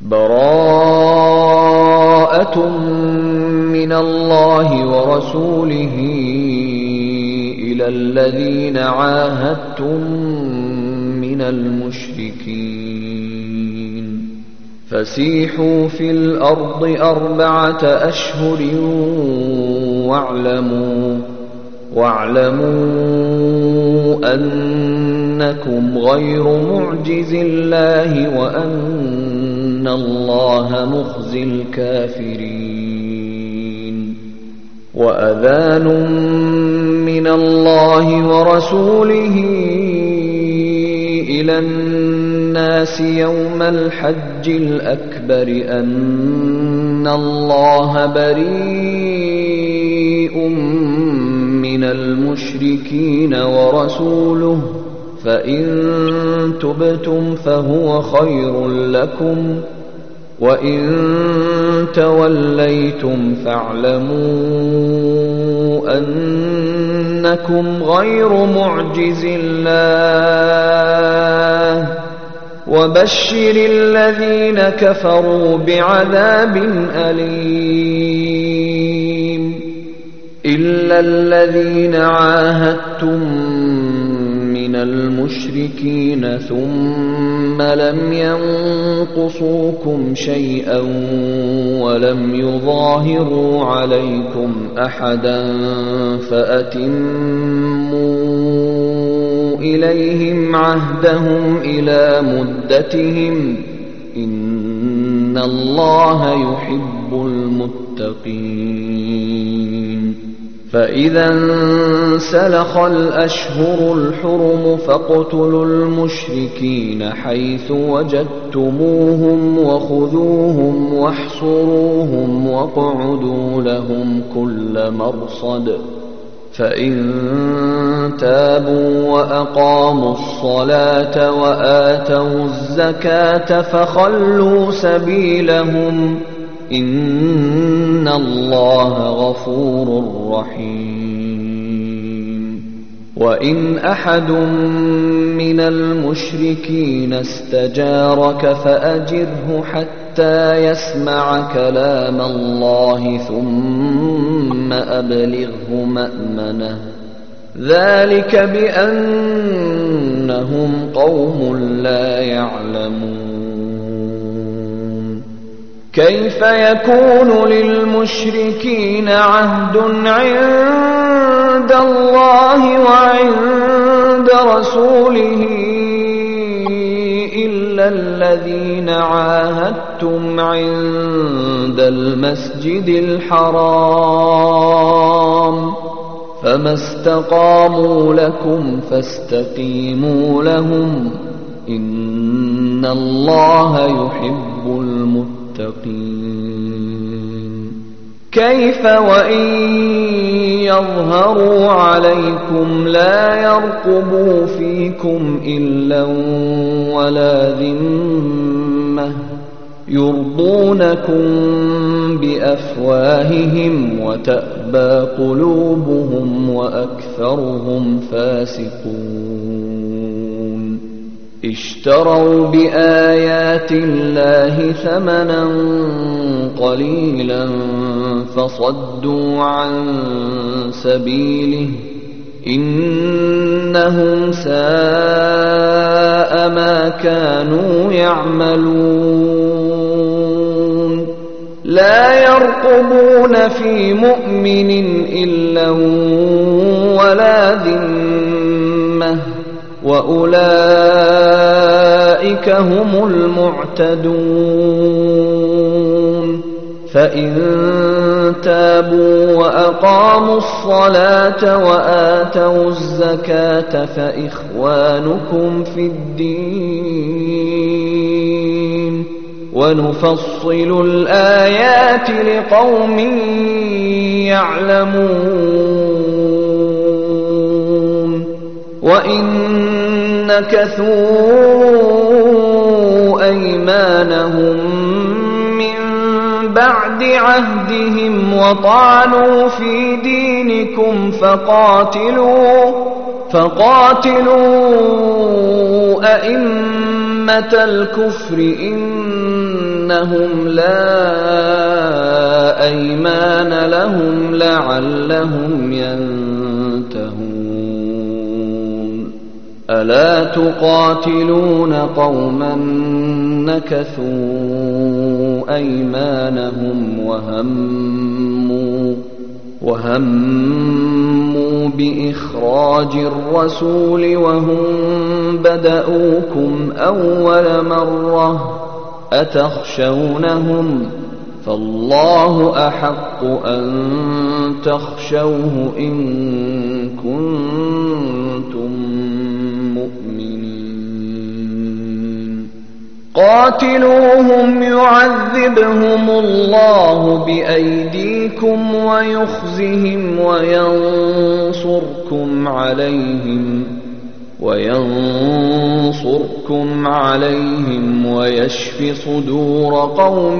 براءة من الله ورسوله إلى الذين عاهدتم من المشركين فسيحوا في الأرض 4 أشهر واعلموا أنكم غير معجز الله وأن الله مخزي الكافرين وأذان من الله ورسوله إلى الناس يوم الحج الأكبر أن الله بريء من المشركين ورسوله فإن تبتم فهو خير لكم وإن توليتم فاعلموا أنكم غير معجز الله وبشر الذين كفروا بعذاب أليم إلا الذين عاهدتم من المشركين ثم لم ينقصوكم شيئا ولم يظاهروا عليكم أحدا فأتموا إليهم عهدهم إلى مدتهم إن الله يحب المتقين فإذا انسلخ الأشهر الحرم فاقتلوا المشركين حيث وجدتموهم وخذوهم واحصروهم واقعدوا لهم كل مرصد فإن تابوا وأقاموا الصلاة وآتوا الزكاة فخلوا سبيلهم إن الله غفور رحيم وإن أحد من المشركين استجارك فأجره حتى يسمع كلام الله ثم أبلغه مأمنه ذلك بأنهم قوم لا يعلمون كيف يكون للمشركين عهد عند الله وعند رسوله إلا الذين عاهدتم عند المسجد الحرام فما استقاموا لكم فاستقيموا لهم إن الله يحب المتقين كيف وإن يظهروا عليكم لا يرقبوا فيكم إلا ولا ذمة يرضونكم بأفواههم وتأبى قلوبهم وأكثرهم فاسقون اشتروا بآيات الله ثمنا قليلا فصدوا عن سبيله إنهم ساء ما كانوا يعملون لا يرقبون في مؤمن إلا ولا ذمة وأولئك هم المعتدون فإن تابوا وأقاموا الصلاة وآتوا الزكاة فإخوانكم في الدين ونفصل الآيات لقوم يعلمون وإن نكثوا أيمانهم من بعد عهدهم وطعنوا في دينكم فقاتلوا أئمة الكفر إنهم إنهم لا أيمان لهم لعلهم ينتهون ألا تقاتلون قوما نكثوا أيمانهم وهموا بإخراج الرسول وهم بدؤوكم أول مرة أتخشونهم فالله أحق أن تخشوه إن كنتم مؤمنين قاتلوهم يعذبهم الله بأيديكم ويخزهم وينصركم عليهم ويشف صدور قوم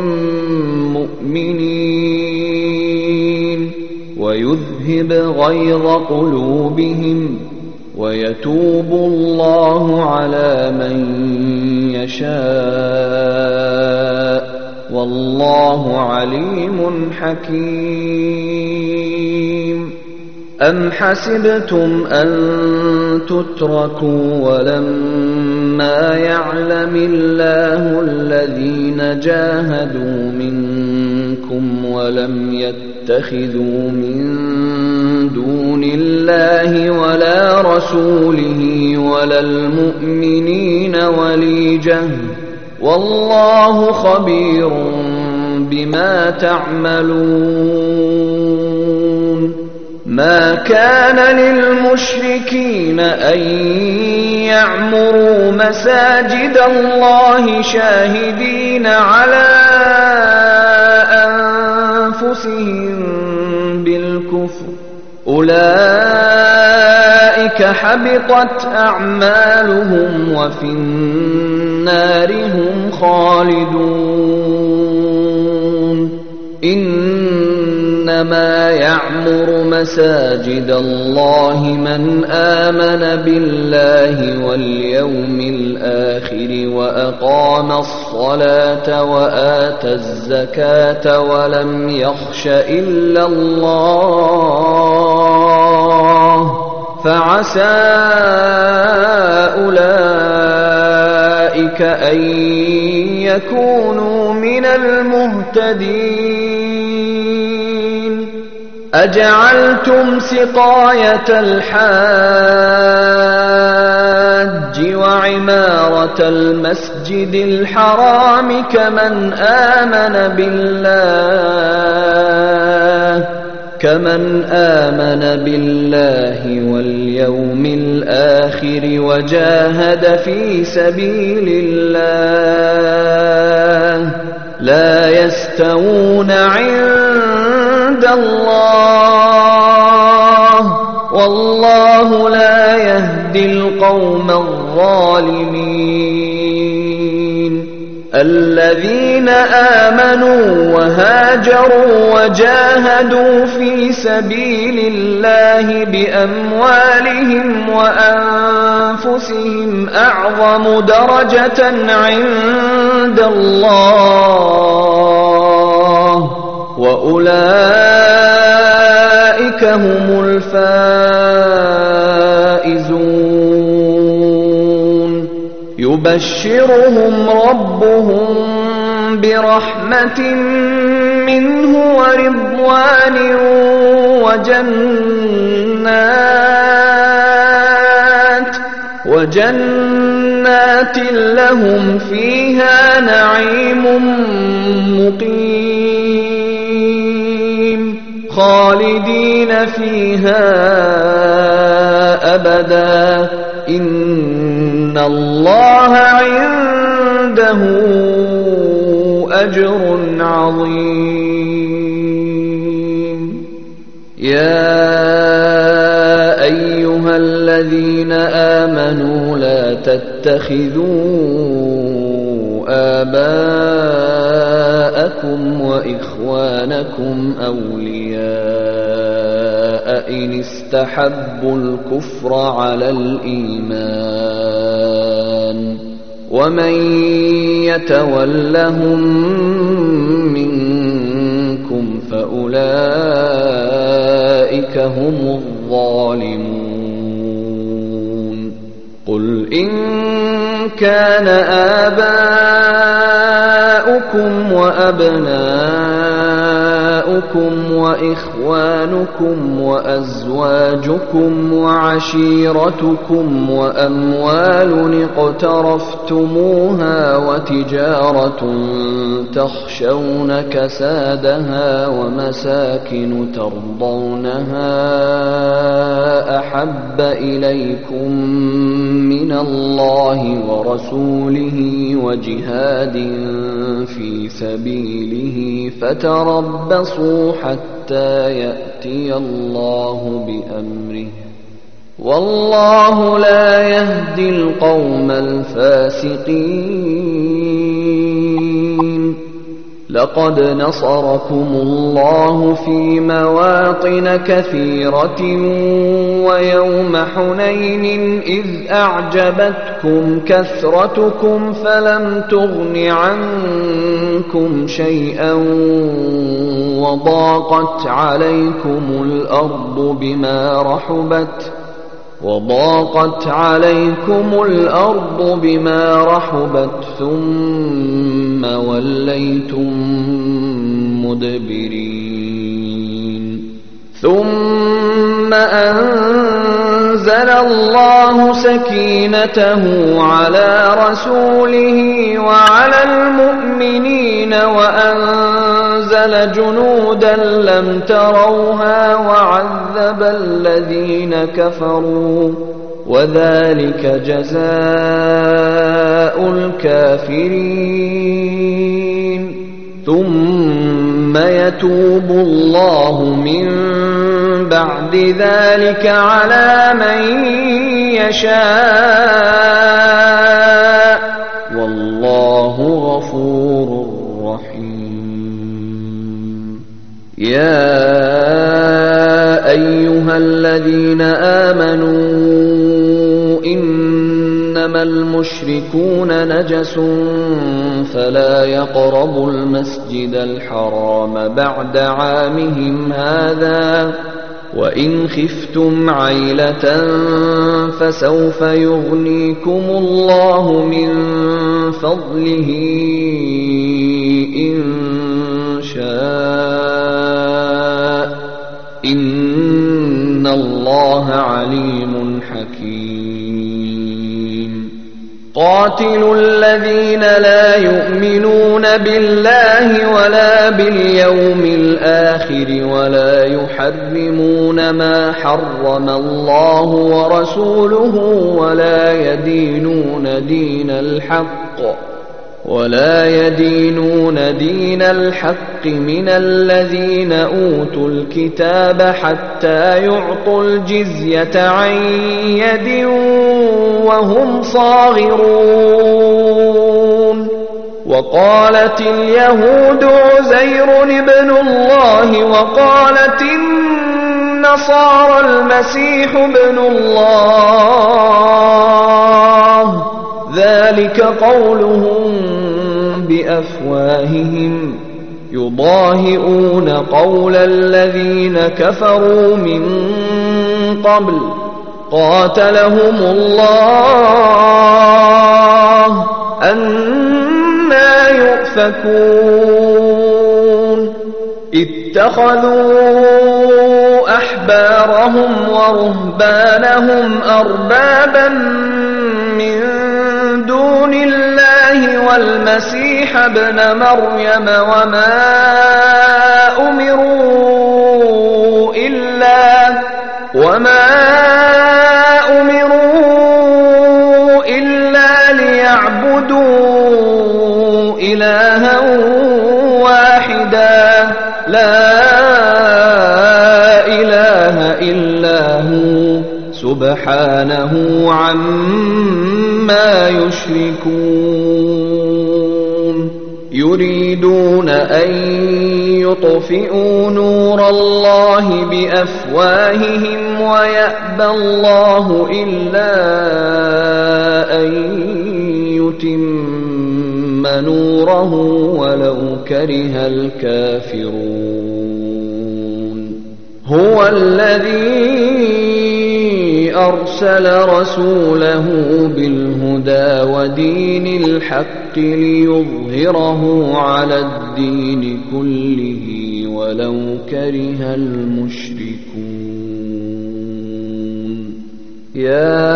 مؤمنين ويذهب غيظ قلوبهم ويتوب الله على من يشاء والله عليم حكيم أم حسبتم أن تتركوا ولما يعلم الله الذين جاهدوا منكم ولم يتخذوا من دون الله ولا رسوله ولا المؤمنين وليجة والله خبير بما تعملون ما كان للمشركين أن يعمروا مساجد الله شاهدين على أنفسهم بالكفر أولئك حبطت أعمالهم وفي النار هم خالدون إنما يعمر مساجد الله من آمن بالله واليوم الآخر وأقام الصلاة وآتى الزكاة ولم يخش إلا الله فعسى أولئك أن يكونوا من المهتدين أجعلتم سقاية الحاج وعمارة المسجد الحرام كمن آمن بالله واليوم الآخر وجاهد في سبيل الله لا يستوون عند الله والله لا يهدي القوم الظالمين الذين آمنوا وهاجروا وجاهدوا في سبيل الله بأموالهم وأنفسهم أعظم درجة عند الله وأولئك هم الفائزون يبشرهم ربهم برحمة منه ورضوان وجنات لهم فيها نعيم مقيم خالدين فيها أبدا إن الله عنده أجر عظيم يا أيها الذين آمنوا لا تتخذوا آباءكم وإخوانكم أولياء إن استحبوا الكفر على الإيمان ومن يتولهم منكم فأولئك هم الظالمون قل إن كان آباؤكم وأبناؤكم وإخوانكم وأزواجكم وعشيرتكم وأموال اقترفتموها وتجارة تخشون كسادها ومساكن ترضونها أحب إليكم من الله ورسوله وجهاد في سبيله فتربصوا حتى يأتي الله بأمره والله لا يهدي القوم الفاسقين لقد نصركم الله في مواطن كثيرة ويوم حنين إذ أعجبتكم كثرتكم فلم تغن عنكم شيئا وضاقت عليكم الأرض بما رحبت ثم وليتم مدبرين ثم أنزل الله سكينته على رسوله وعلى المؤمنين وأنزل جنودا لم تروها وعذب الذين كفروا وذلك جزاء الكافرين ثم يتوب الله من بعد ذلك على من يشاء والله غفور رحيم يا أيها الذين آمنوا إنما المشركون نجس فلا يقربوا المسجد الحرام بعد عامهم هذا وإن خفتم عيلة فسوف يغنيكم الله من فضله إن شاء إن الله عليم حكيم قاتلوا الذين لا يؤمنون بالله ولا باليوم الآخر ولا يحرمون ما حرم الله ورسوله ولا يدينون دين الحق من الذين أوتوا الكتاب حتى يعطوا الجزية عن يد وهم صاغرون وقالت اليهود عزير ابن الله وقالت النصارى المسيح ابن الله ذلك قولهم بأفواههم يضاهئون قول الذين كفروا من قبل قاتلهم الله أنى يؤفكون اتخذوا أحبارهم ورهبانهم أربابا من دون الله والمسيح ابن مريم وما أمروا إلا ليعبدوا إلها واحدا لا إله إلا هو سبحانه عما يشركون يريدون أن يطفئوا نور الله بأفواههم ويأبى الله إلا أن يتم نوره ولو كره الكافرون هو الذي أرسل رسوله بالهدى ودين الحق ليظهره على الدين كله ولو كره المشركون يا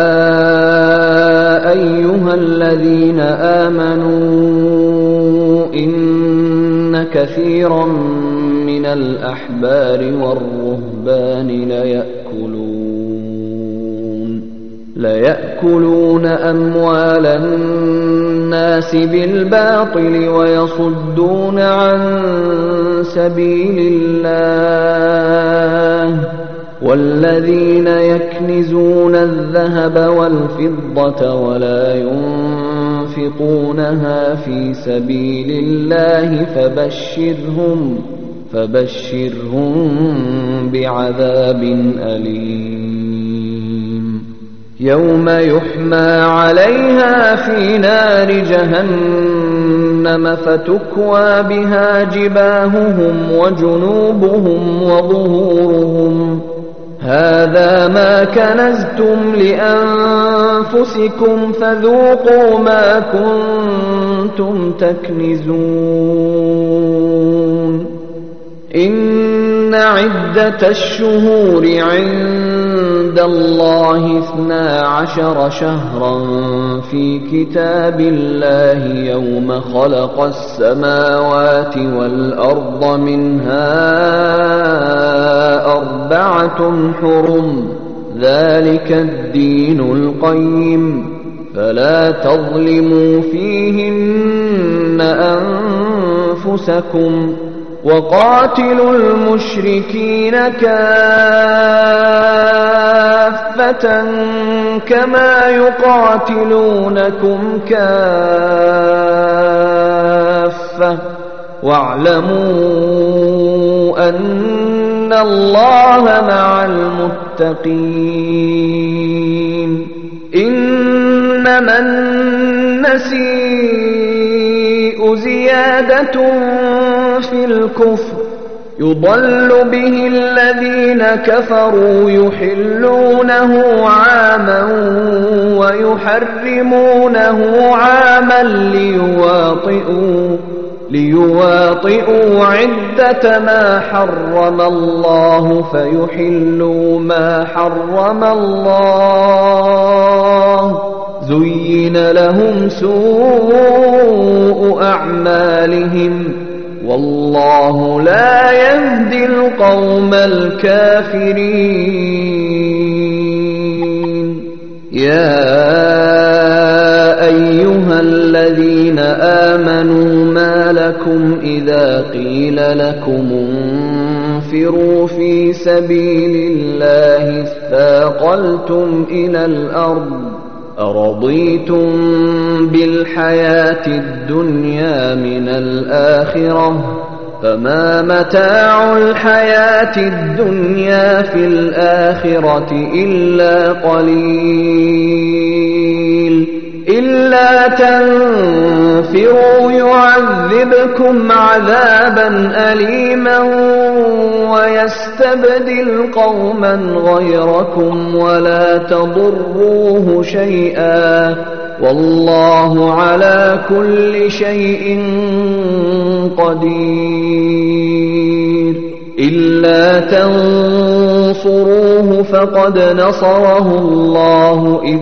أيها الذين آمنوا إن كثيرا من الأحبار والرهبان ليأكلون أموال الناس بالباطل ويصدون عن سبيل الله والذين يكنزون الذهب والفضة ولا ينفقونها في سبيل الله فبشرهم بعذاب أليم يوم يحمى عليها في نار جهنم فتكوى بها جباههم وجنوبهم وظهورهم هذا ما كنزتم لأنفسكم فذوقوا ما كنتم تكنزون إن عدة الشهور عند الله 12 شهرا في كتاب الله يوم خلق السماوات والأرض منها 4 حرم ذلك الدين القيم فلا تظلموا فيهن أنفسكم وقاتلوا المشركين كافة كما يقاتلونكم كافة واعلموا أن الله مع المتقين إنما النسيء زيادة في الكفر يضل به الذين كفروا يحلونه عاما ويحرمونه عاما ليواطئوا عدة ما حرم الله فيحلوا ما حرم الله زين لهم سوء أعمالهم والله لا يهدي القوم الكافرين يا أيها الذين آمنوا ما لكم إذا قيل لكم انفروا في سبيل الله اثاقلتم إلى الأرض أرضيتم بالحياة الدنيا من الآخرة فما متاع الحياة الدنيا في الآخرة إلا قليل إلا تنفروا يعذبكم عذابا أليما ويستبدل قوما غيركم ولا تضروه شيئا والله على كل شيء قدير إلا تنصروه فقد نصره الله إذ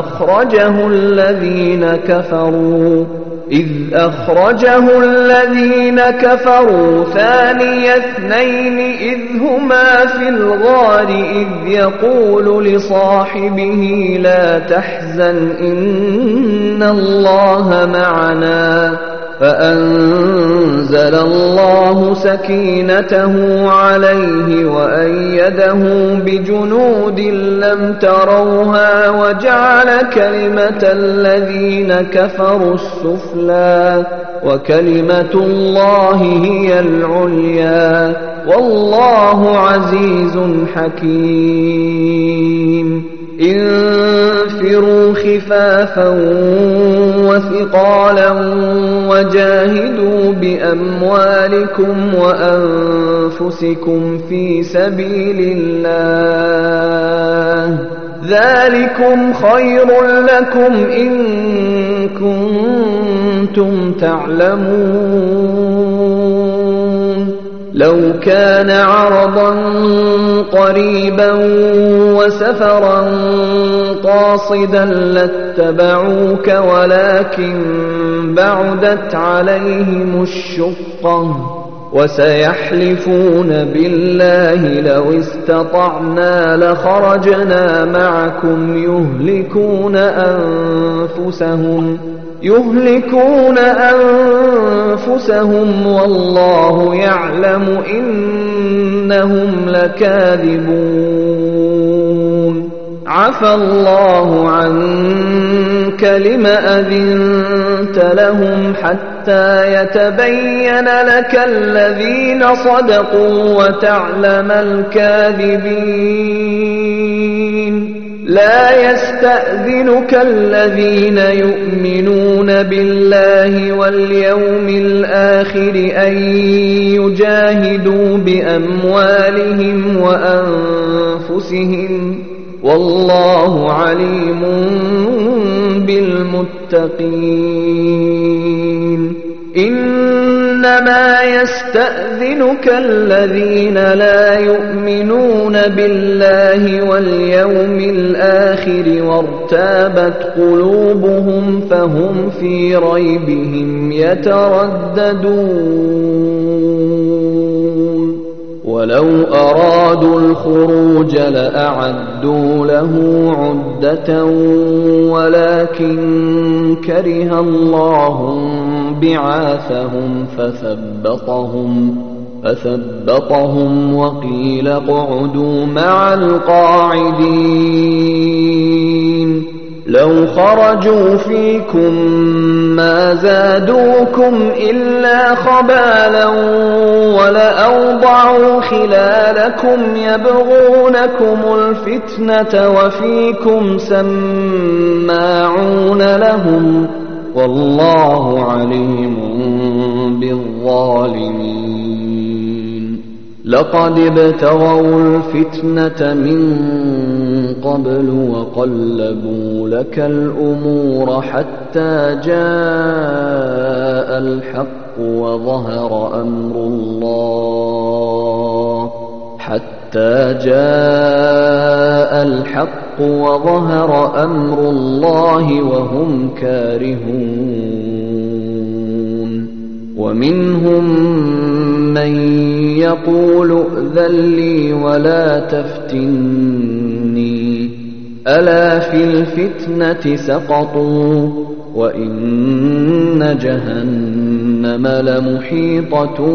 أخرجه الذين كفروا ثاني اثنين إذ هما في الغار إذ يقول لصاحبه لا تحزن إن الله معنا فأنزل الله سكينته عليه وأيده بجنود لم تروها وجعل كلمة الذين كفروا السفلى وكلمة الله هي العليا والله عزيز حكيم انفروا خفافا وثقالا وجاهدوا بأموالكم وأنفسكم في سبيل الله ذلكم خير لكم إن كنتم تعلمون لو كان عرضا قريبا وسفرا قاصدا لاتبعوك ولكن بعدت عليهم الشقة وسيحلفون بالله لو استطعنا لخرجنا معكم يهلكون أنفسهم والله يعلم إنهم لكاذبون عفى الله عنك لم أذنت لهم حتى يتبين لك الذين صدقوا وتعلم الكاذبين لا يستأذنك الذين يؤمنون بالله واليوم الآخر أن يجاهدوا بأموالهم وأنفسهم والله عليم بالمتقين إنما يستأذنك الذين لا يؤمنون بالله واليوم الآخر وارتابت قلوبهم فهم في ريبهم يترددون ولو أرادوا الخروج لأعدوا له عدة ولكن كره الله بعاثهم فثبطهم وقيل اقعدوا مع القاعدين لو خرجوا فيكم ما زادوكم إلا خبالا ولأوضعوا خلالكم يبغونكم الفتنة وفيكم سماعون لهم والله عليم بالظالمين لقد ابتغوا الفتنة من قبل وقلبوا لك الأمور حتى جاء الحق وظهر أمر الله وهم كارهون ومنهم من يقول ائذن لي ولا تفتني ألا في الفتنة سقطوا وإن جهنم لمحيطة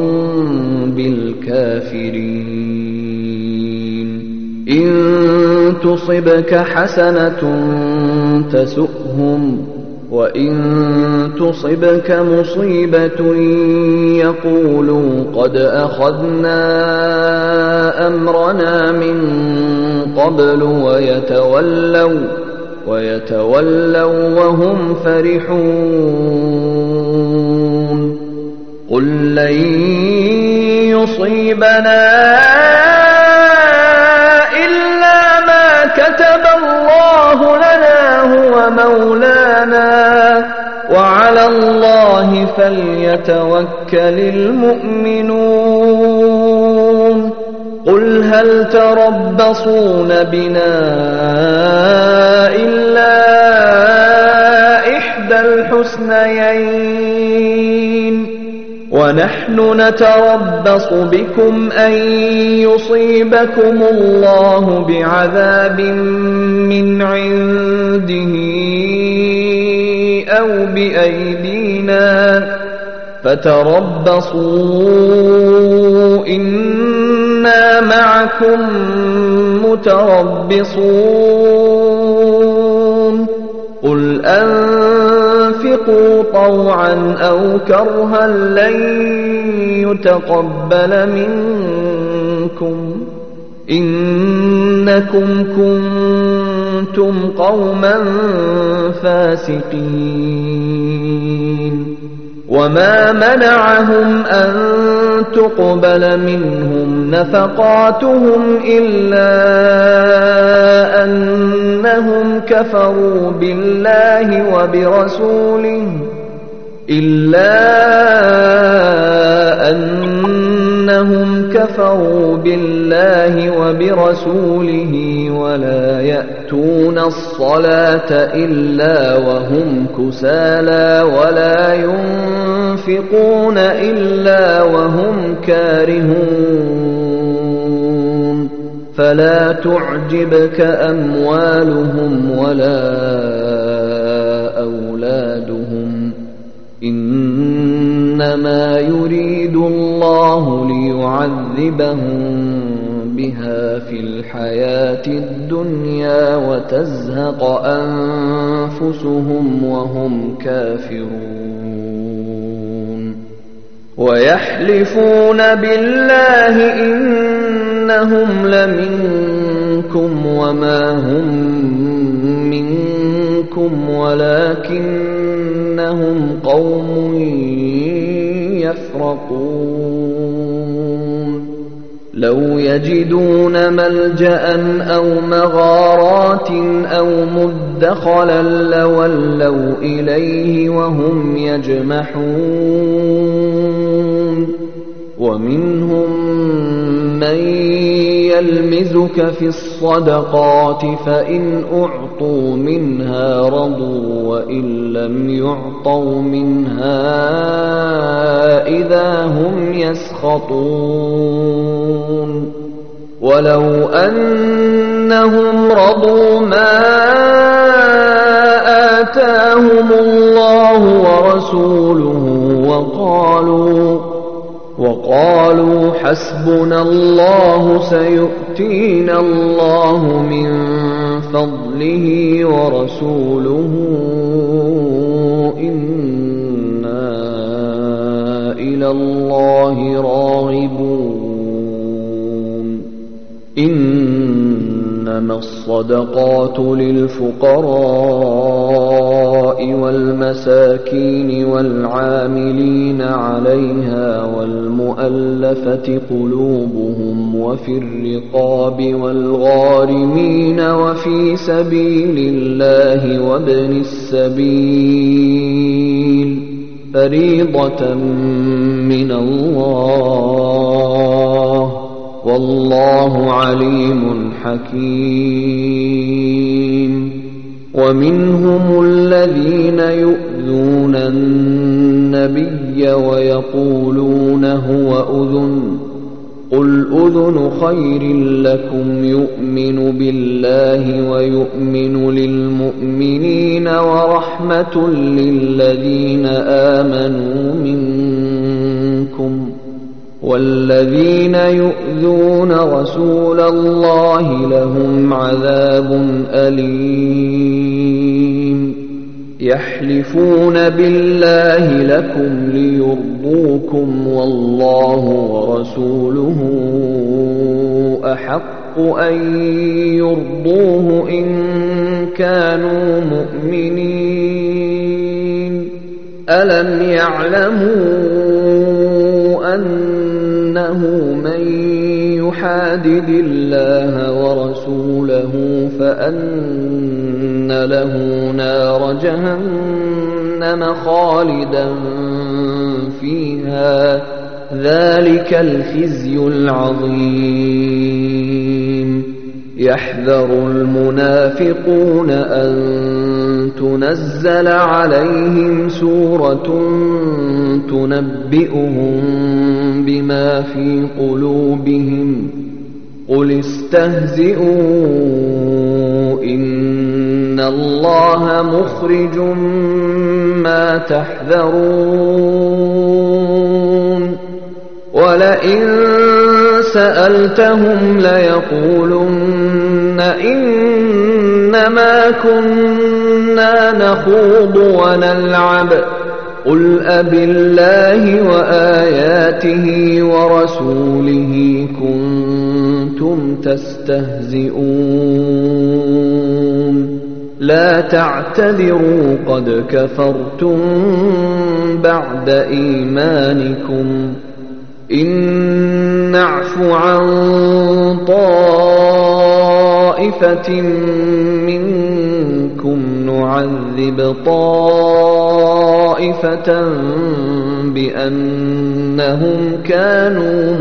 بالكافرين إن تصبك حسنة تسؤهم وإن تصبك مصيبة يقولوا قد أخذنا أمرنا من قبل ويتولوا وهم فرحون قل لن يصيبنا إلا ما كتب الله لنا هو مولانا وعلى الله فليتوكل المؤمنون قل هل تربصون بنا إلا إحدى الحسنيين ونحن نتربص بكم أن يصيبكم الله بعذاب من عنده أو بأيدينا فتربصوا إنا معكم متربصون قل أنفقوا طوعا أو كرها لن يتقبل منكم إنكم كنتم قوما فاسقين وما منعهم أن تقبل منهم نفقاتهم إلا أنهم كفروا بالله وبرسوله ولا يأتون الصلاة إلا وهم كسالى ولا ينفقون إلا وهم كارهون فلا تعجبك أموالهم ولا أولادهم إنما يريد الله ليعذبهم بها في الحياة الدنيا وتزهق أنفسهم وهم كافرون ويحلفون بالله إنهم لمنكم وما هم منكم ولكنهم قوم يفرقون لو يجدون ملجأ أو مغارات أو مدخلا لولوا إليه وهم يجمحون ومنهم من يلمزك في الصدقات فإن أعطوا منها رضوا وإن لم يعطوا منها إذا هم يسخطون ولو أنهم رضوا ما آتاهم الله ورسوله وقالوا حسبنا الله سيؤتينا الله من فضله ورسوله إنا إلى الله راغبون إنما الصدقات للفقراء والمساكين والعاملين عليها والمؤلفة قلوبهم وفي الرقاب والغارمين وفي سبيل الله وابن السبيل فريضة من الله والله عليم حكيم ومنهم الذين يؤذون النبي ويقولون هو أذن قل أذن خير لكم يؤمن بالله ويؤمن للمؤمنين ورحمة للذين آمنوا منكم والذين يؤذون رسول الله لهم عذاب أليم يحلفون بالله لكم ليرضوكم والله ورسوله أحق أن يرضوه إن كانوا مؤمنين ألم يعلموا أنه من يحادد الله ورسوله فأن له نار جهنم خالدا فيها ذلك الخزي العظيم يحذر المنافقون أن تنزل عليهم سورة تنبئهم بما في قلوبهم قل استهزئوا إن الله مخرج ما تحذرون ولئن سألتهم ليقولن إنما كنا نخوض ونلعب قل أبالله وآياته ورسوله كنتم تستهزئون لا تعتذروا قد كفرتم بعد إيمانكم إن نعف عن طائفة منكم نعذب طائفة بأنهم كانوا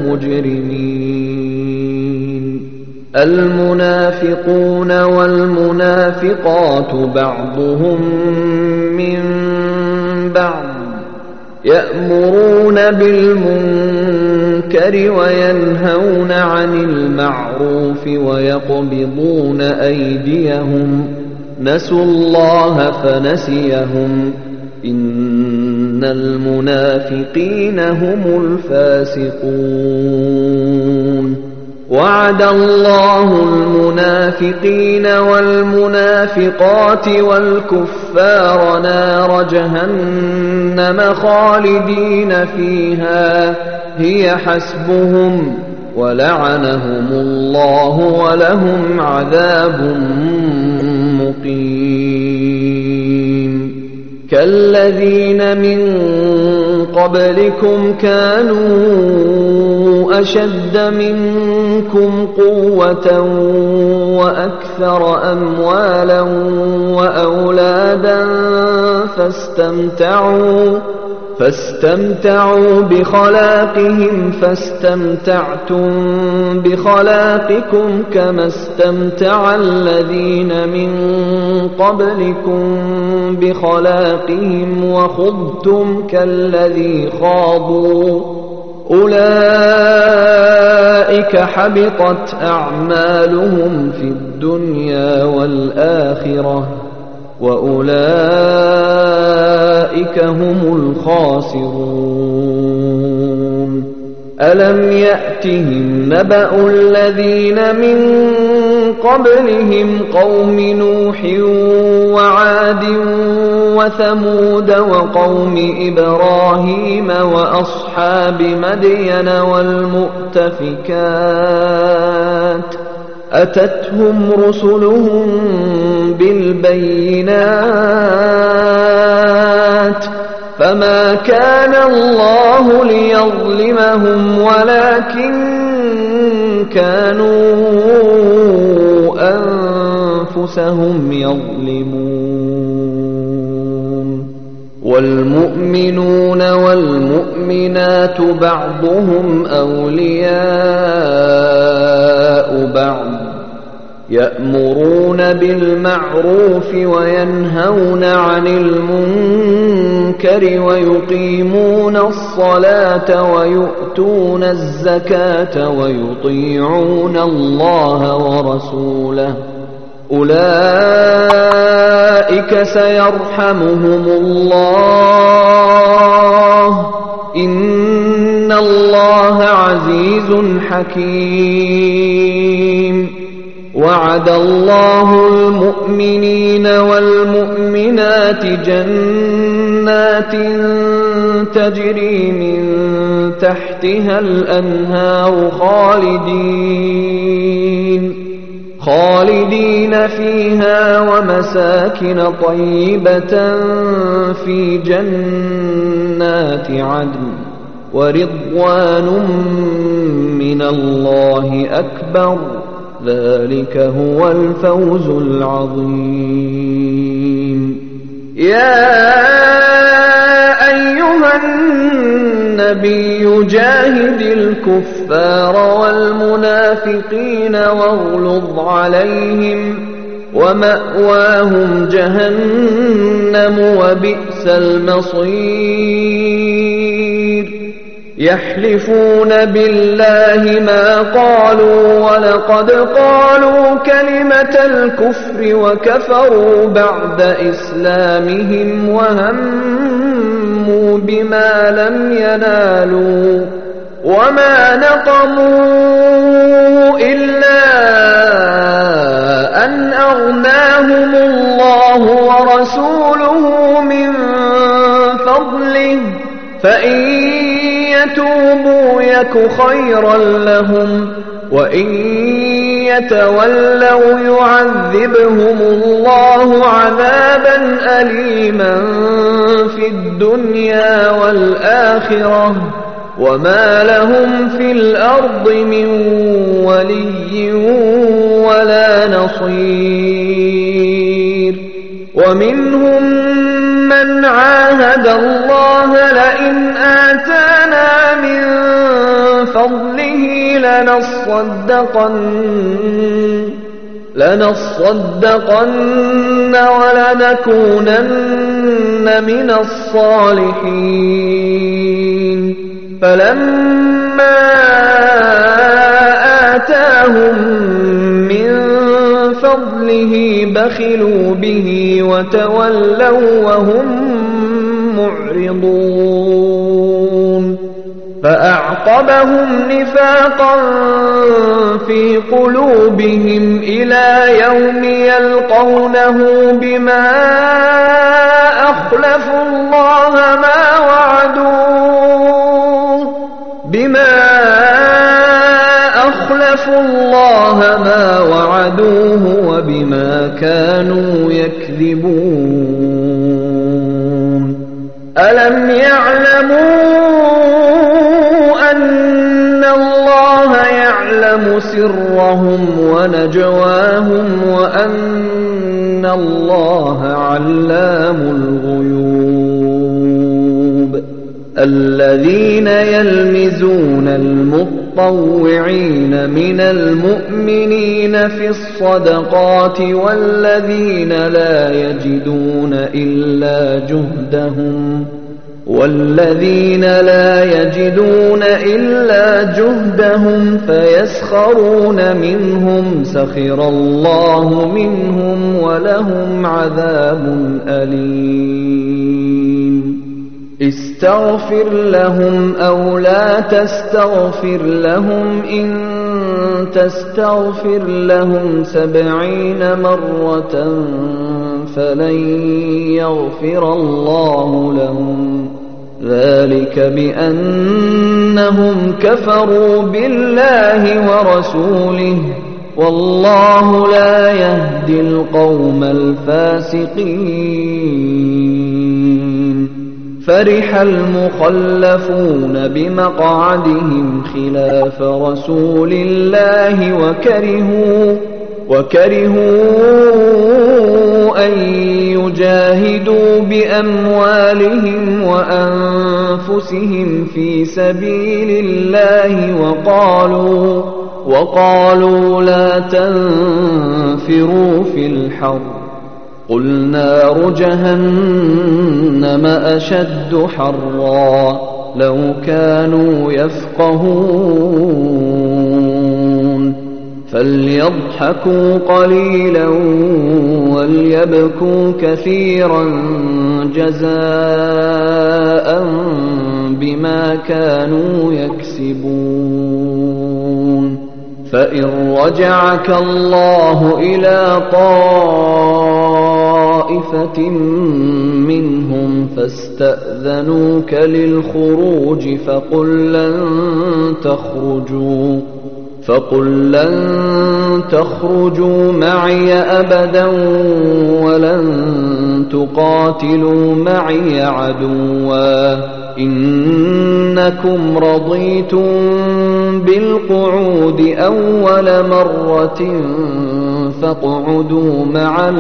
مجرمين المنافقون والمنافقات بعضهم من بعض يأمرون بالمنكر وينهون عن المعروف ويقبضون أيديهم نسوا الله فنسيهم إن المنافقين هم الفاسقون وعد الله المنافقين والمنافقات والكفار نار جهنم خالدين فيها هي حسبهم ولعنهم الله ولهم عذاب مقيم كالذين من قبلكم كانوا أشد منكم قوة وأكثر أموالا وأولادا فاستمتعوا بخلاقهم فاستمتعتم بخلاقكم كما استمتع الذين من قبلكم بخلاقهم وخضتم كالذي خاضوا أولئك حبطت أعمالهم في الدنيا والآخرة وأولئك هم الخاسرون ألم يأتهم نبأ الذين من قبلهم قوم نوح وعاد وثمود وقوم إبراهيم وأصحاب مدين والمؤتفكات أتتهم رسلهم بالبينات فما كان الله ليظلمهم ولكن كانوا أنفسهم يظلمون والمؤمنون والمؤمنات بعضهم أولياء بعض يأمرون بالمعروف وينهون عن المنكر ويقيمون الصلاة ويؤتون الزكاة ويطيعون الله ورسوله أولئك سيرحمهم الله إن الله عزيز حكيم وعد الله المؤمنين والمؤمنات جنات تجري من تحتها الأنهار خالدين فيها ومساكن طيبة في جنات عدن ورضوان من الله أكبر ذلك هو الفوز العظيم يا أيها النبي جاهد الكفار والمنافقين واغلظ عليهم ومأواهم جهنم وبئس المصير يحلفون بالله ما قالوا ولقد قالوا كلمة الكفر وكفروا بعد إسلامهم وهموا بما لم ينالوا وما نقموا إلا أن أغناهم الله ورسوله من فضله فإن يتوبوا يك خيرا لهم وإن يتولوا يعذبهم الله عذابا أليما في الدنيا والآخرة وما لهم في الأرض من ولي ولا نصير ومنهم من عاهد الله لئن آتانا من فضله لنصدقن ولنكونن من الصالحين فلما آتاهم من فضله بخلوا به وتولوا وهم معرضون فأعقبهم نفاقا في قلوبهم إلى يوم يلقونه بما أخلفوا الله ما وعدوه وبما كانوا يكذبون ألم يعلموا أن الله يعلم سرهم ونجواهم وأن الله علام الغيوب الذين يلمزون المطوعين من المؤمنين في الصدقات والذين لا يجدون إلا جهدهم فيسخرون منهم سخر الله منهم ولهم عذاب أليم استغفر لهم أو لا تستغفر لهم إن تستغفر لهم 70 مرة فلن يغفر الله لهم ذلك بأنهم كفروا بالله ورسوله والله لا يهدي القوم الفاسقين فرح المخلفون بمقعدهم خلاف رسول الله وكرهوا أن يجاهدوا بأموالهم وأنفسهم في سبيل الله وقالوا لا تنفروا في الحر قل نار جهنم أشد حرا لو كانوا يفقهون فليضحكوا قليلا وليبكوا كثيرا جزاء بما كانوا يكسبون فإن رجعك الله إلى طائفة منهم فاستأذنوك للخروج فقل لن تخرجوا معي أبدا ولن تقاتلوا معي عدوا إنكم رضيتم بالقعود أول مرة فاقعدوا مع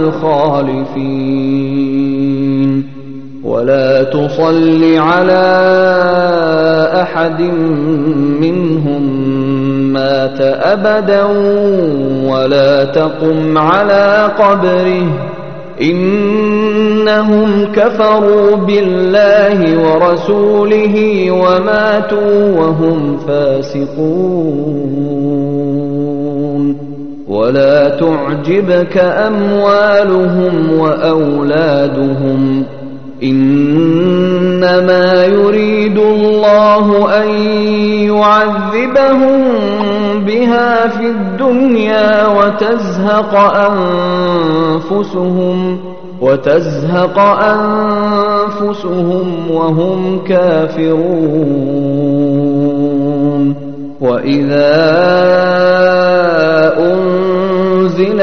الخالفين ولا تصل على أحد منهم مات أبدا ولا تقم على قبره إنهم كفروا بالله ورسوله وماتوا وهم فاسقون ولا تعجبك أموالهم وأولادهم إنما يريد الله أن يعذبهم بها في الدنيا وتزهق أنفسهم وهم كافرون وإذا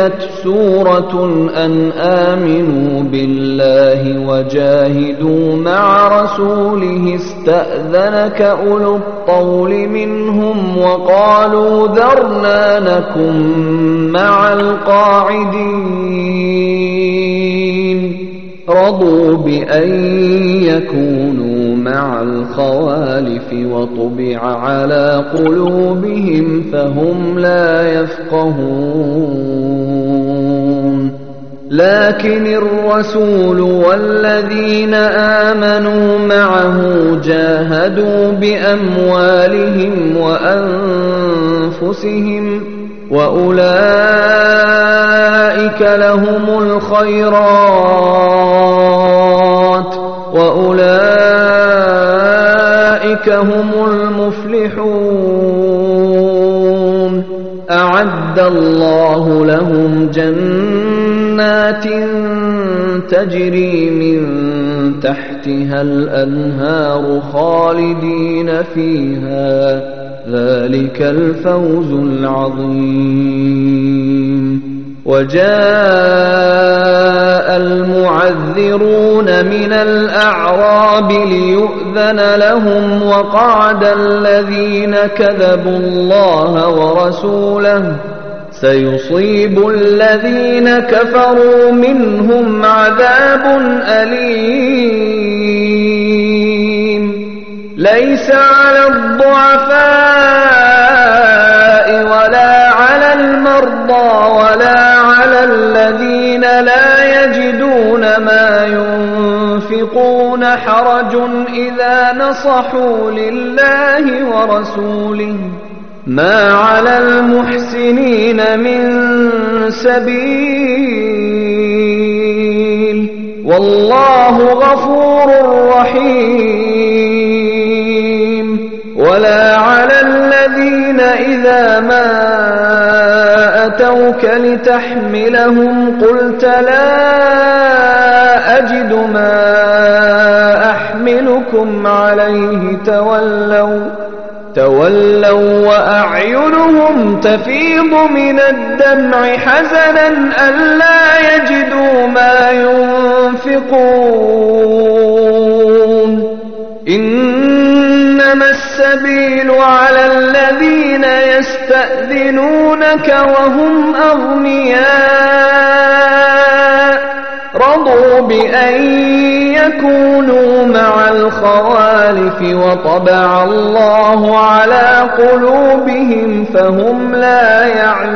أنزلت سورة أن آمنوا بالله وجاهدوا مع رسوله استأذنك أولو الطول منهم وقالوا ذرنا نكن مع القاعدين رضوا بأن يكونوا مع الخوالف وطبع على قلوبهم فهم لا يفقهون لكن الرسول والذين آمنوا معه جاهدوا بأموالهم وأنفسهم وأولئك لهم الخيرات وأولئك هم المفلحون أعد الله لهم جنات تجري من تحتها الأنهار خالدين فيها ذلك الفوز العظيم وجاء المعذرون من الأعراب ليؤذن لهم وقعد الذين كذبوا الله ورسوله سيصيب الذين كفروا منهم عذاب أليم ليس على الضعفاء ولا على المرضى ولا على الذين لا يجدون ما ينفقون حرج إذا نصحوا لله ورسوله ما على المحسنين من سبيل والله غفور رحيم ولا على الذين إذا ما أتوك لتحملهم قلت لا أجد ما أحملكم عليه تولوا وأعينهم تفيض من الدمع حزنا ألا يجدوا ما ينفقون إنما السبيل على الذين يستأذنونك وهم أغنياء رضوا بأن يكونوا مع الخوالف وطبع الله على قلوبهم فهم لا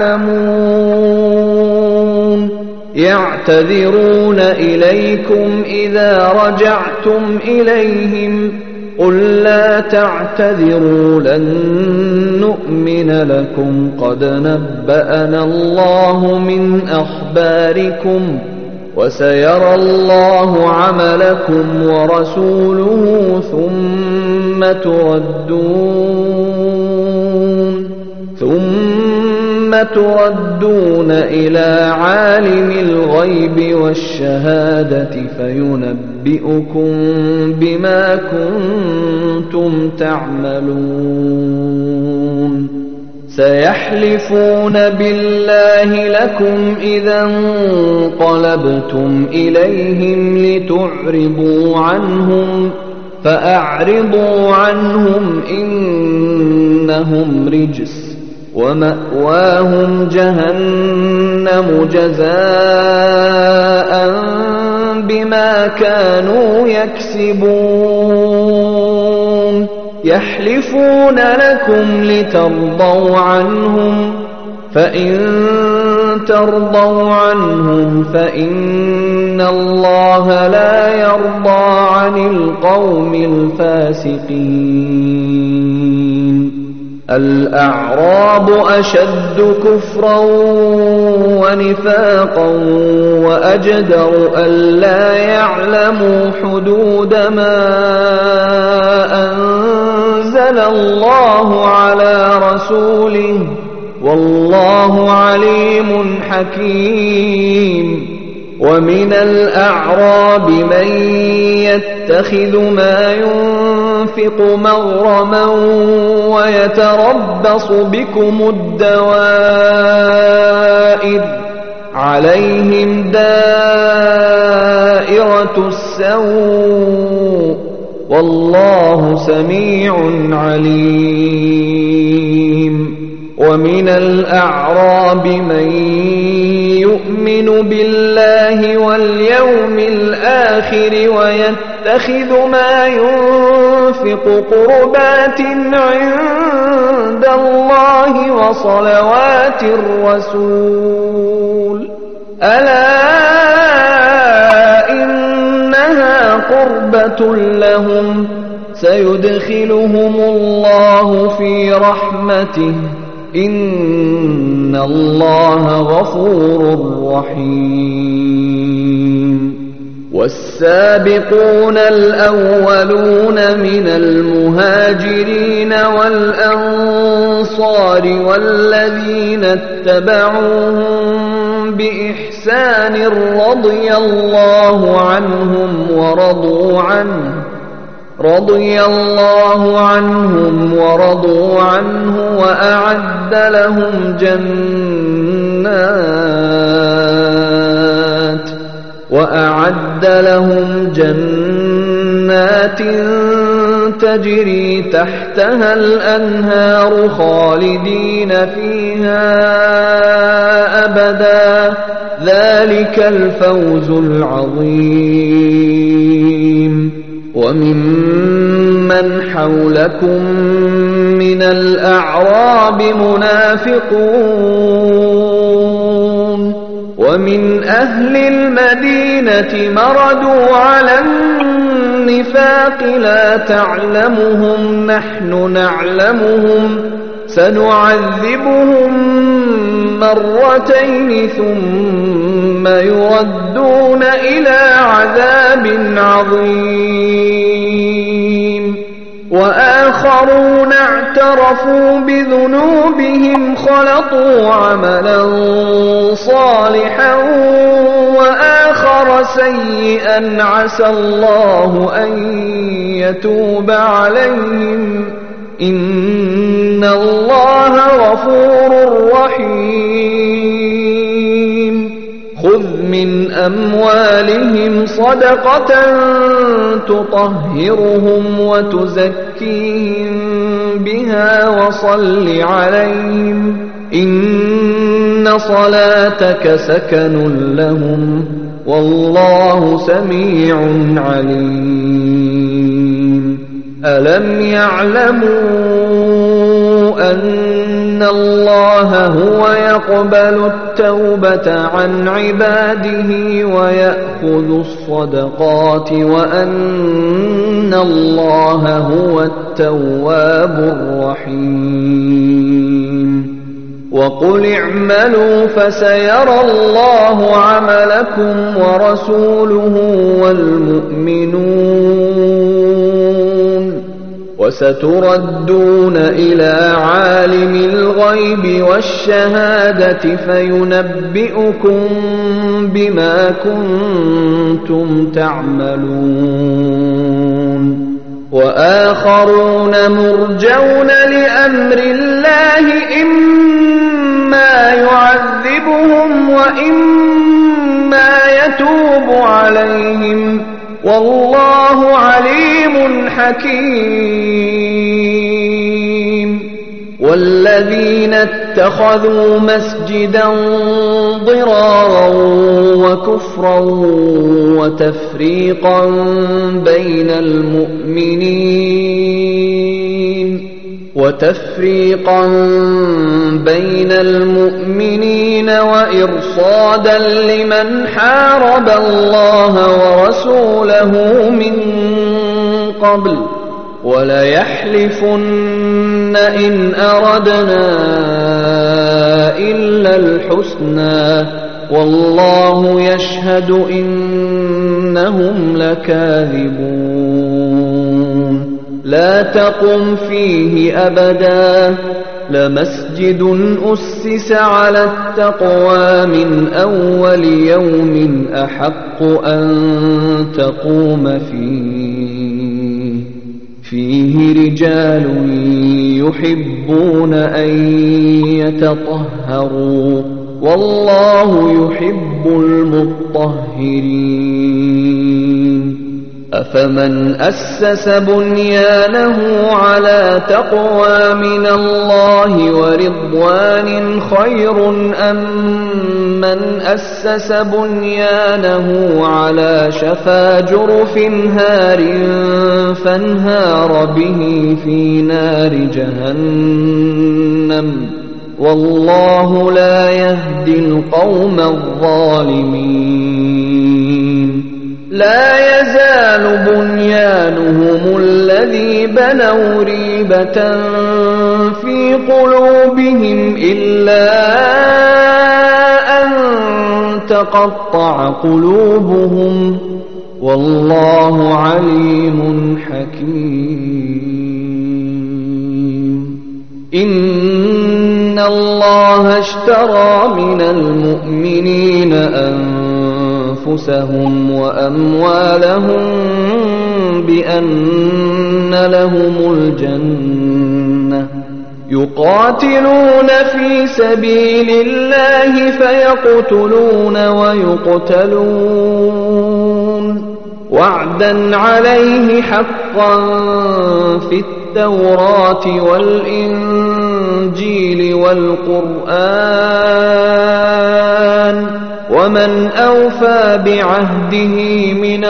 يعلمون يعتذرون إليكم إذا رجعتم إليهم قل لا تعتذروا لن نؤمن لكم قد نبأنا الله من أخباركم وسيرى الله عملكم ورسوله ثم تردون إلى عالم الغيب والشهادة فينبئكم بما كنتم تعملون سيحلفون بالله لكم إذا انقلبتم إليهم لتعرضوا عنهم فأعرضوا عنهم إنهم رجس ومأواهم جهنم جزاء بما كانوا يكسبون يحلفون لكم لترضوا عنهم فإن ترضوا عنهم فإن الله لا يرضى عن القوم الفاسقين الأعراب أشد كفرا ونفاقا وأجدر ألا يعلموا حدود ما أنزل الله على رسوله والله عليم حكيم ومن الأعراب من يتخذ ما ينفق مغرما ويتربص بكم الدوائر عليهم دائرة السوء والله سميع عليم ومن الأعراب من يؤمن بالله واليوم الآخر ويتخذ ما ينفق قربات عند الله وصلوات الرسول ألا إنها قربة لهم سيدخلهم الله في رحمته إن الله غفور رحيم والسابقون الأولون من المهاجرين والأنصار والذين اتبعوهم بإحسان رضي الله عنهم ورضوا عنه وأعد لهم جنات تجري تحتها الأنهار خالدين فيها أبدا ذلك الفوز العظيم وممن حولكم من الأعراب منافقون ومن أهل المدينة مردوا على النفاق لا تعلمهم نحن نعلمهم سنعذبهم مرتين ثم يردون إلى عذاب عظيم وآخرون اعترفوا بذنوبهم خلطوا عملا صالحا وآخر سيئا عسى الله أن يتوب عليهم إن الله غفور رحيم خذ من أموالهم صدقة تطهرهم وتزكيهم بها وصل عليهم إن صلاتك سكن لهم والله سميع عليم ألم يعلموا أن الله هو يقبل التوبة عن عباده ويأخذ الصدقات وأن الله هو التواب الرحيم وقل اعملوا فسيرى الله عملكم ورسوله والمؤمنون وستردون إلى عالم الغيب والشهادة فينبئكم بما كنتم تعملون وآخرون مرجون لأمر الله إما يعذبهم وإما يتوب عليهم والله عليم حكيم والذين اتخذوا مسجدا ضرارا وكفرا وتفريقا بين المؤمنين وإرصادا لمن حارب الله ورسوله من قبل وليحلفن إن أردنا إلا الحسنى والله يشهد إنهم لكاذبون لا تقم فيه أبدا لمسجد أسس على التقوى من أول يوم أحق أن تقوم فيه رجال يحبون أن يتطهروا والله يحب المطهرين أفمن أسس بنيانه على تقوى من الله ورضوان خير أم من أسس بنيانه على شفا جرف هار فانهار به في نار جهنم والله لا يهدي القوم الظالمين لا يزال بنيانهم الذي بنوا ريبة في قلوبهم إلا أن تقطع قلوبهم والله عليم حكيم إن الله اشترى من المؤمنين أنفسهم وأموالهم بأن لهم الجنة يقاتلون في سبيل الله فيقتلون ويقتلون وعدا عليه حقا في التوراة والإنجيل والقرآن ومن أوفى بعهده من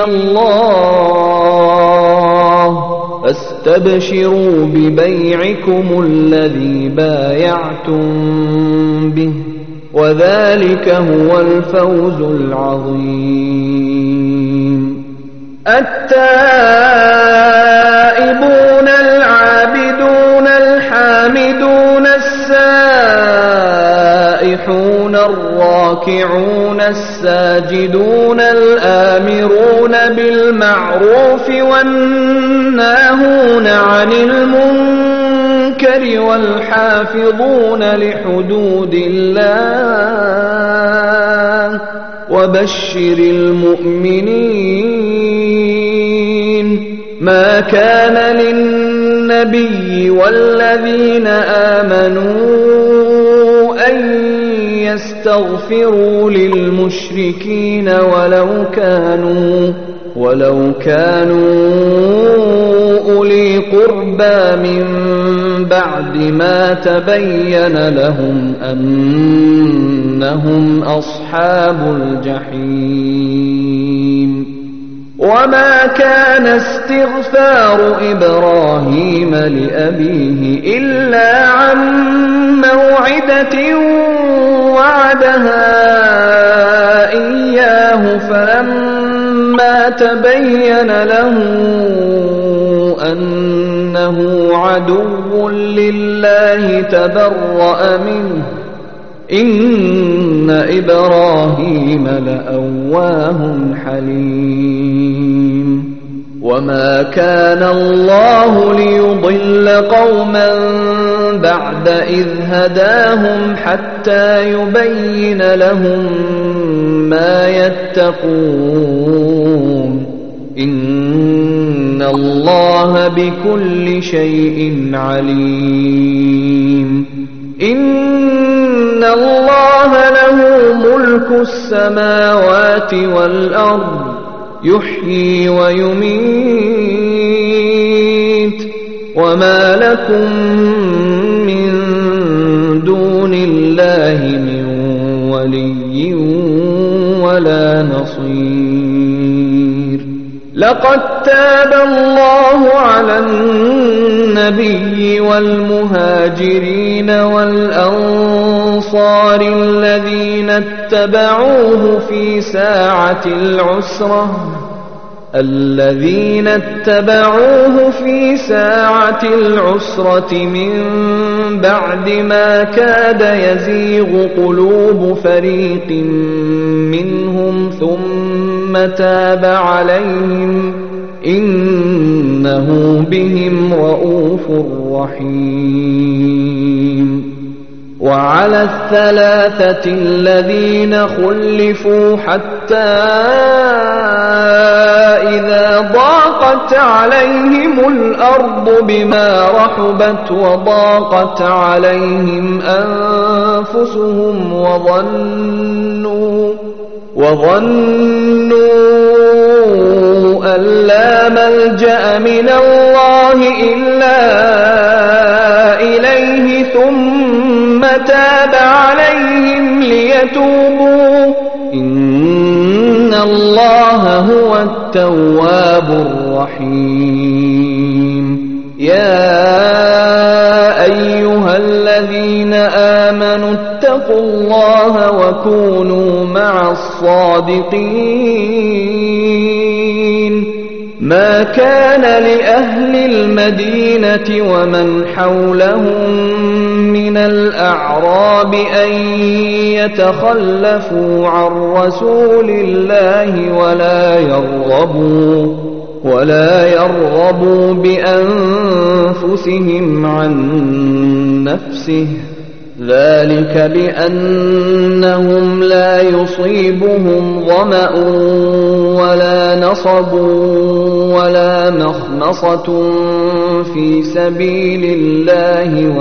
الله فاستبشروا ببيعكم الذي بايعتم به وذلك هو الفوز العظيم التائبون العابدون الحامدون السائحون الراكعون الساجدون الآمرون بالمعروف والناهون عن المنكر والحافظون لحدود الله وبشر المؤمنين ما كان للنبي والذين آمنوا أن يستغفروا للمشركين ولو كانوا أولي قربى من بعد ما تبين لهم أنهم أصحاب الجحيم وما كان استغفار إبراهيم لأبيه إلا عن موعدة وعدها إياه فلما تبين له أنه عدو لله تبرأ منه إن إبراهيم لأواه حليم وما كان الله ليضل قوما بعد إذ هداهم حتى يبين لهم ما يتقون إن الله بكل شيء عليم إن الله له ملك السماوات والأرض يحيي ويميت وما لكم من دون الله من ولي ولا نصير لقد تاب الله على النبي والمهاجرين والأنصار الذين اتبعوه في ساعة العسرة من بعد ما كاد يزيغ قلوب فريق منهم ثم تاب عليهم إنه بهم رؤوف رحيم وعلى الثلاثة الذين خلفوا حتى إذا ضاقت عليهم الأرض بما رحبت وضاقت عليهم أنفسهم وظنوا أن لا ملجأ من الله إلا إليه ثم تاب عليهم ليتوبوا إن الله هو التواب الرحيم. يا أيها الذين آمنوا اتقوا الله وكونوا مع الصادقين. ما كان لأهل المدينة ومن حولهم من الأعراب أن يتخلفوا عن رسول الله ولا يرغبوا بأنفسهم عن نفسه، ذلك بأنهم لا يصيبهم ظمأ ولا نصب ولا مخمصة في سبيل الله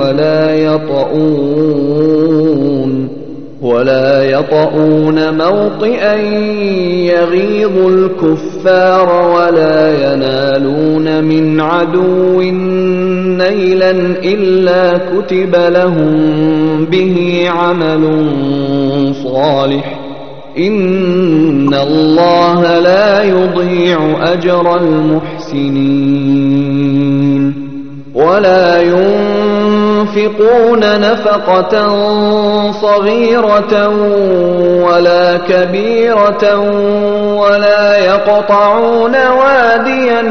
ولا يطؤون موطئا يغيظ الكفار ولا ينالون من عدو نيلا إلا كتب لهم به عمل صالح، إن الله لا يضيع أجر المحسنين. ولا ينفقون نفقة صغيرة ولا كبيرة ولا يقطعون واديا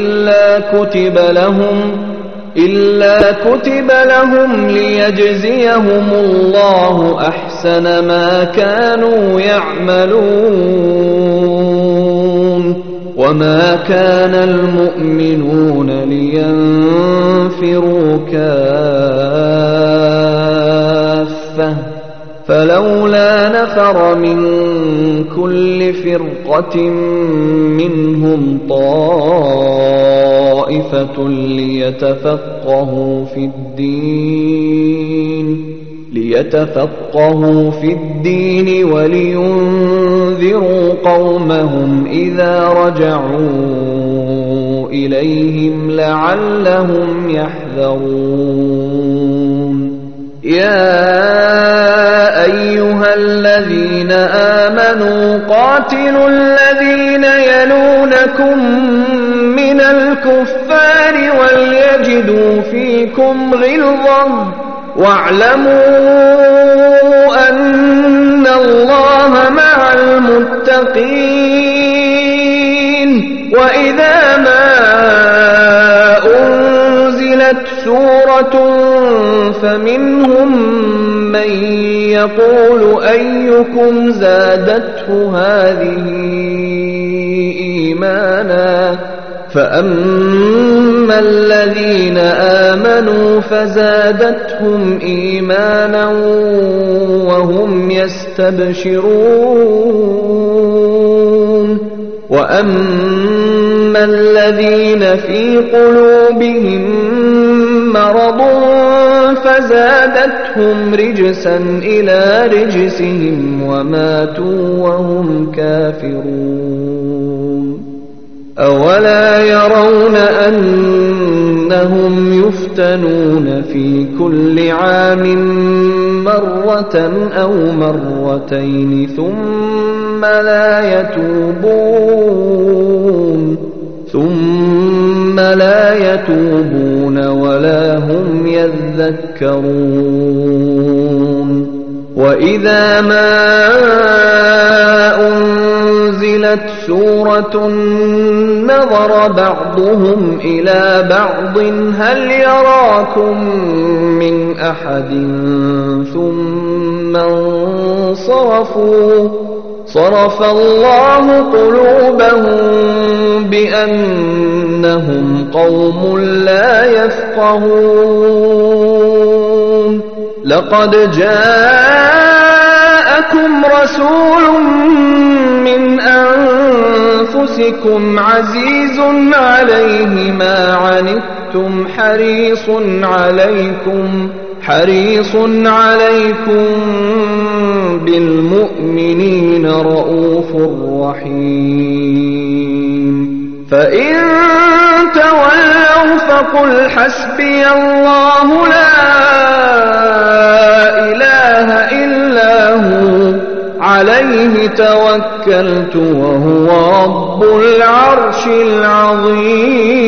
إلا كتب لهم ليجزيهم الله أحسن ما كانوا يعملون. وما كان المؤمنون لينفروا كافة فلولا نفر من كل فرقة منهم طائفة ليتفقهوا في الدين ولينذروا قومهم إذا رجعوا إليهم لعلهم يحذرون. يا أيها الذين آمنوا قاتلوا الذين يلونكم من الكفار وليجدوا فيكم غلظة واعلموا أن الله مع المتقين. وإذا ما أنزلت سورة فمنهم من يقول أيكم زادته هذه إيمانا فأما الذين آمنوا فزادتهم إيمانا وهم يستبشرون. وأما الذين في قلوبهم مرض فزادتهم رجسا إلى رجسهم وماتوا وهم كافرون. أولا يرون أنهم يفتنون في كل عام مرة أو مرتين ثم لا يتوبون ولا هم يذكرون. وإذا ما أنزلت سورة نظر بعضهم إلى بعض هل يراكم من أحد ثم انصرفوا صرف الله قلوبهم بأنهم قوم لا يفقهون. لقد جاءكم رسول من أنفسكم عزيز عليه ما عنتم حريص عليكم بالمؤمنين رؤوف رحيم. فإن تولوا فقل حسبي الله لا إله إلا هو عليه توكلت وهو رب العرش العظيم.